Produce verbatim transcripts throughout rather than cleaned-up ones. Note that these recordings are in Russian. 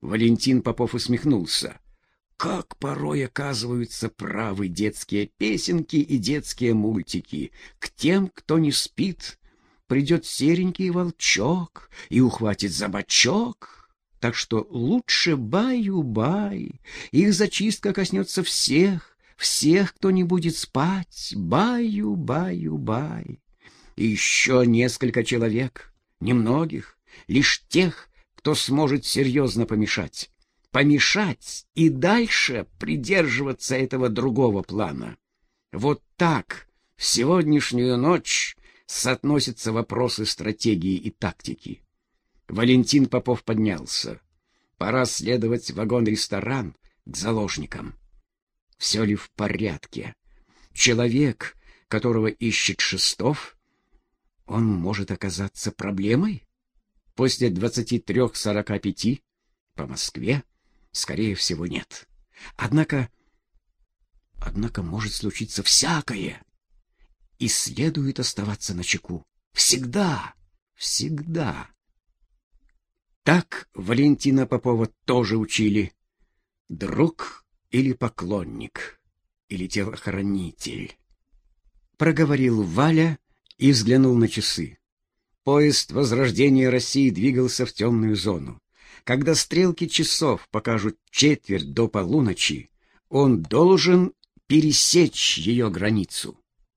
Валентин Попов усмехнулся. Как порой оказываются правы детские песенки и детские мультики. К тем, кто не спит, придет серенький волчок и ухватит за бочок. Так что лучше баю-бай, их зачистка коснется всех, всех, кто не будет спать. Баю-баю-бай. И еще несколько человек, немногих, лишь тех, кто сможет серьезно помешать. Помешать и дальше придерживаться этого другого плана. Вот так в сегодняшнюю ночь соотносятся вопросы стратегии и тактики. Валентин Попов поднялся. Пора следовать в вагон-ресторан к заложникам. Все ли в порядке? Человек, которого ищет Шестов, он может оказаться проблемой? После двадцати трёх сорока пяти по Москве, скорее всего, нет. Однако, однако может случиться всякое, и следует оставаться начеку. Всегда, всегда. Так Валентина Попова тоже учили. Друг или поклонник, или телохранитель. Проговорил Валя и взглянул на часы. Поезд возрождения России двигался в темную зону. Когда стрелки часов покажут четверть до полуночи, он должен пересечь ее границу.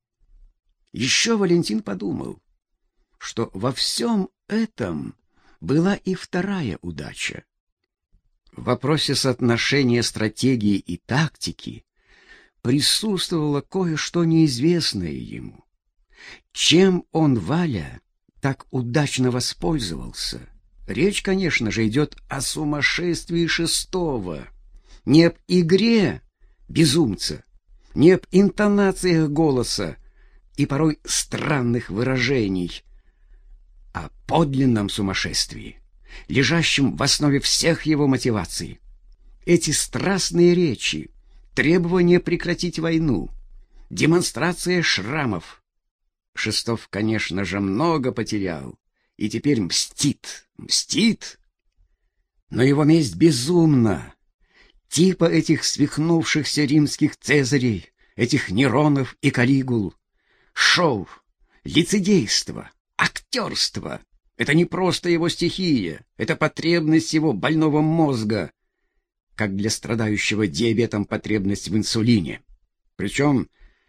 Еще Валентин подумал, что во всем этом была и вторая удача. В вопросе соотношения стратегии и тактики присутствовало кое-что неизвестное ему. Чем он, Валя, так удачно воспользовался? Речь, конечно же, идет о сумасшествии Шестова, не об игре безумца, не об интонациях голоса и порой странных выражений, о подлинном сумасшествии, лежащем в основе всех его мотиваций. Эти страстные речи, требование прекратить войну, демонстрация шрамов. Шестов, конечно же, много потерял и теперь мстит, мстит. Но его месть безумна, типа этих свихнувшихся римских цезарей, этих Неронов и Калигул. Шоу, лицедейство, актерство — это не просто его стихия, это потребность его больного мозга, как для страдающего диабетом потребность в инсулине. Причем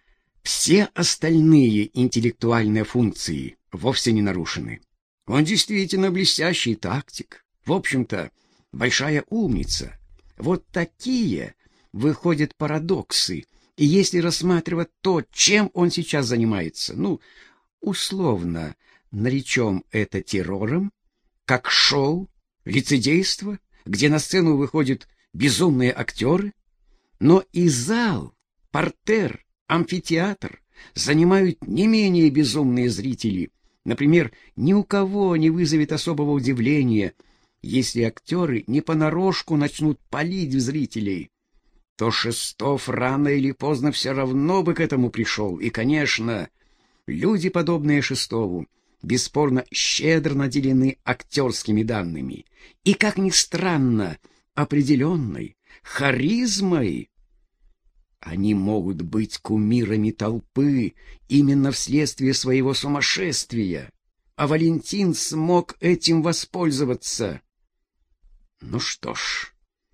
все остальные интеллектуальные функции вовсе не нарушены. Он действительно блестящий тактик, в общем-то, большая умница. Вот такие выходят парадоксы, и если рассматривать то, чем он сейчас занимается, ну, условно, наречем это террором, как шоу, лицедейство, где на сцену выходят безумные актеры, но и зал, партер, амфитеатр занимают не менее безумные зрители. Например, ни у кого не вызовет особого удивления, если актеры не понарошку начнут палить в зрителей. То Шестов рано или поздно все равно бы к этому пришел. И, конечно, люди, подобные Шестову, бесспорно щедро наделены актерскими данными и, как ни странно, определенной харизмой. Они могут быть кумирами толпы именно вследствие своего сумасшествия, а Валентин смог этим воспользоваться. Ну что ж,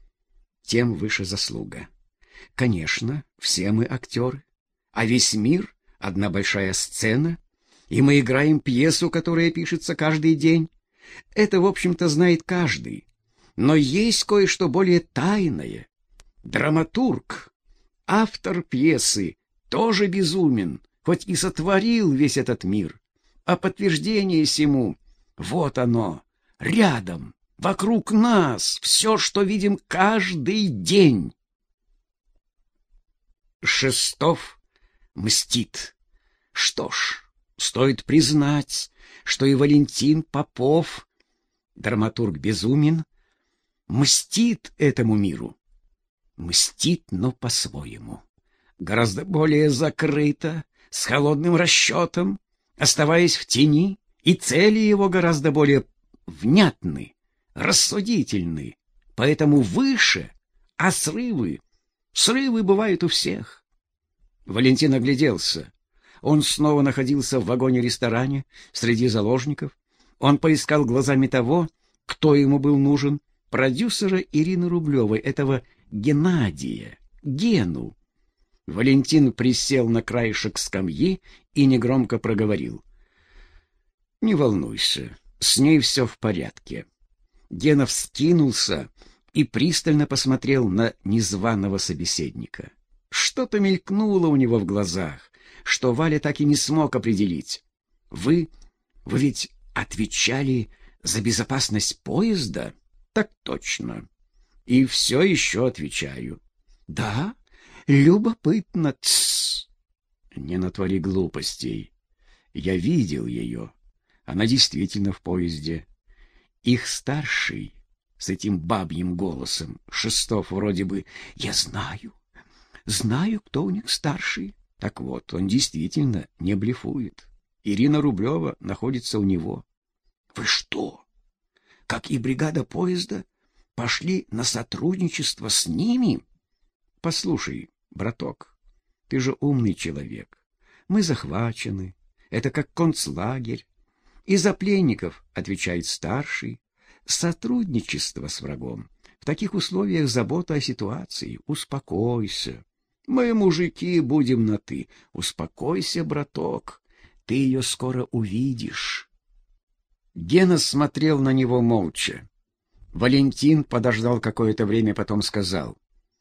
тем выше заслуга. Конечно, все мы актеры, а весь мир — одна большая сцена, и мы играем пьесу, которая пишется каждый день. Это, в общем-то, знает каждый. Но есть кое-что более тайное. Драматург, автор пьесы, тоже безумен, хоть и сотворил весь этот мир. А подтверждение сему — вот оно, рядом, вокруг нас, все, что видим каждый день. Шестов мстит. Что ж, стоит признать, что и Валентин Попов, драматург безумен, мстит этому миру. Мстит, но по-своему, гораздо более закрыто, с холодным расчетом, оставаясь в тени, и цели его гораздо более внятны, рассудительны, поэтому выше, а срывы, срывы бывают у всех. Валентин огляделся. Он снова находился в вагоне-ресторане среди заложников. Он поискал глазами того, кто ему был нужен, продюсера Ирины Рублевой, этого Геннадия, Гену. Валентин присел на краешек скамьи и негромко проговорил: «Не волнуйся, с ней все в порядке». Гена вскинулся и пристально посмотрел на незваного собеседника. Что-то мелькнуло у него в глазах, что Валя так и не смог определить. «Вы... вы ведь отвечали за безопасность поезда?» «Так точно. И все еще отвечаю». «Да? Любопытно». «Тссс! Не натвори глупостей. Я видел ее. Она действительно в поезде. Их старший, с этим бабьим голосом, Шестов вроде бы... Я знаю, знаю, кто у них старший. Так вот, он действительно не блефует. Ирина Рублева находится у него». «Вы что, как и бригада поезда, пошли на сотрудничество с ними?» «Послушай, браток, ты же умный человек. Мы захвачены. Это как концлагерь. И за пленников отвечает старший. Сотрудничество с врагом. В таких условиях забота о ситуации. Успокойся. Мы, мужики, будем на «ты». Успокойся, браток. Ты ее скоро увидишь». Гена смотрел на него молча. Валентин подождал какое-то время, потом сказал: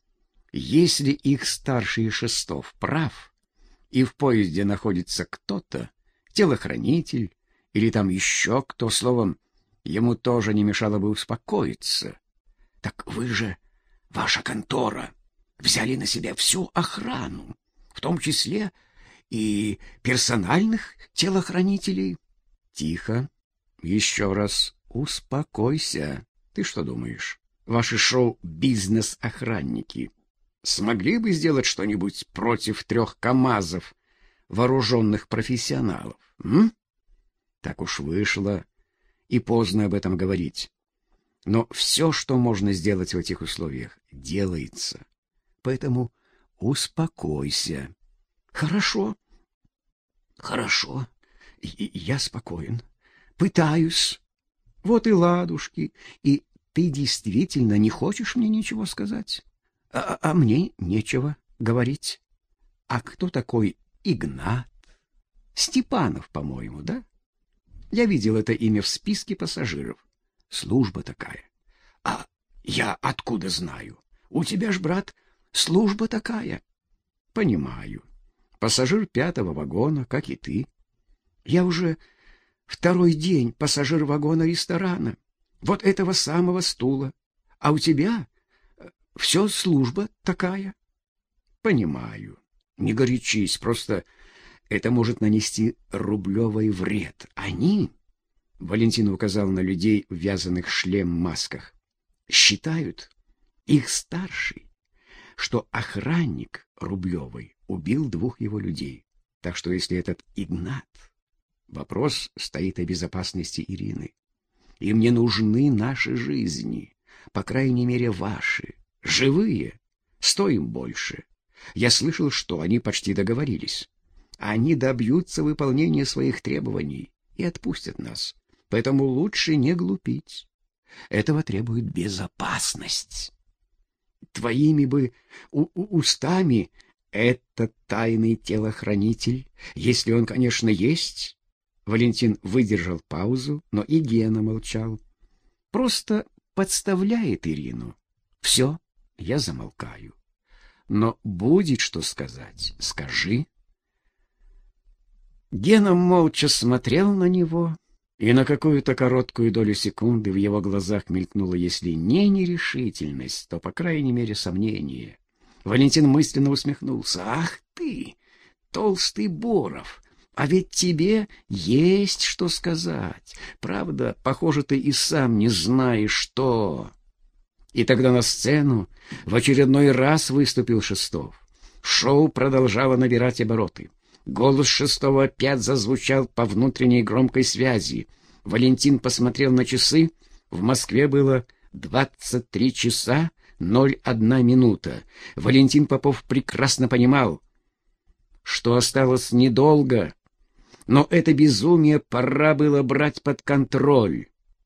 «Если их старший Шестов прав, и в поезде находится кто-то, телохранитель или там еще кто, словом, ему тоже не мешало бы успокоиться. Так вы же, ваша контора, взяли на себя всю охрану, в том числе и персональных телохранителей». «Тихо. Еще раз успокойся. Ты что думаешь, ваши шоу-бизнес-охранники смогли бы сделать что-нибудь против трех КАМАЗов вооруженных профессионалов? М? Так уж вышло, и поздно об этом говорить. Но все, что можно сделать в этих условиях, делается. Поэтому успокойся». «Хорошо, хорошо, и я спокоен. Пытаюсь. Вот и ладушки. И ты действительно не хочешь мне ничего сказать? А, а мне нечего говорить. А кто такой Игнат? Степанов, по-моему, да? Я видел это имя в списке пассажиров. Служба такая. А я откуда знаю? У тебя ж, брат, служба такая». «Понимаю. Пассажир пятого вагона, как и ты. Я уже второй день пассажир вагона ресторана, вот этого самого стула. А у тебя все служба такая». «Понимаю. Не горячись, просто это может нанести Рублевой вред. Они...» Валентин указал на людей в вязаных шлем-масках. «Считают, их старший, что охранник Рублевой убил двух его людей. Так что если этот Игнат... Вопрос стоит о безопасности Ирины. Им не нужны наши жизни, по крайней мере ваши. Живые стоим больше. Я слышал, что они почти договорились. Они добьются выполнения своих требований и отпустят нас. Поэтому лучше не глупить. Этого требует безопасность. Твоими бы у -у устами этот тайный телохранитель, если он, конечно, есть...» Валентин выдержал паузу, но и Гена молчал. «Просто подставляет Ирину. Все, я замолкаю. Но будет что сказать, скажи». Гена молча смотрел на него, и на какую-то короткую долю секунды в его глазах мелькнула, если не нерешительность, то, по крайней мере, сомнение. Валентин мысленно усмехнулся. «Ах ты, толстый Боров! А ведь тебе есть что сказать. Правда, похоже, ты и сам не знаешь, что...» И тогда на сцену в очередной раз выступил Шестов. Шоу продолжало набирать обороты. Голос Шестого опять зазвучал по внутренней громкой связи. Валентин посмотрел на часы. В Москве было Двадцать три часа ноль одна минута. Валентин Попов прекрасно понимал, что осталось недолго, но это безумие пора было брать под контроль.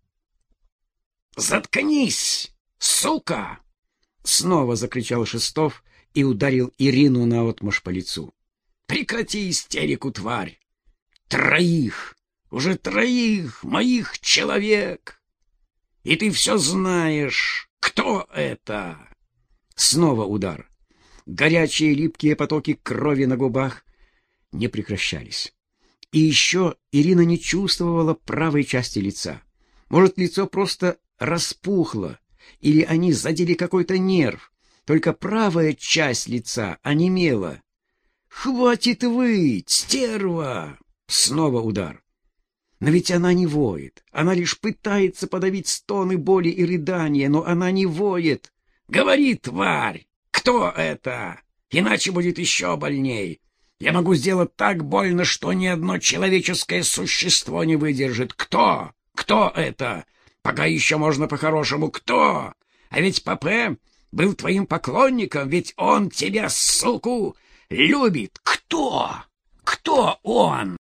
«Заткнись, сука!» — снова закричал Шестов и ударил Ирину наотмашь по лицу. «Прекрати истерику, тварь! Троих, уже троих моих человек! И ты все знаешь, кто это!» Снова удар. Горячие липкие потоки крови на губах не прекращались. И еще Ирина не чувствовала правой части лица. Может, лицо просто распухло, или они задели какой-то нерв. Только правая часть лица онемела. «Хватит выть, стерва!» Снова удар. Но ведь она не воет. Она лишь пытается подавить стоны боли и рыдания, но она не воет. «Говори, тварь! Кто это? Иначе будет еще больней. Я могу сделать так больно, что ни одно человеческое существо не выдержит. Кто? Кто это? Пока еще можно по-хорошему. Кто? А ведь Папе был твоим поклонником, ведь он тебя, суку, любит. Кто? Кто он?»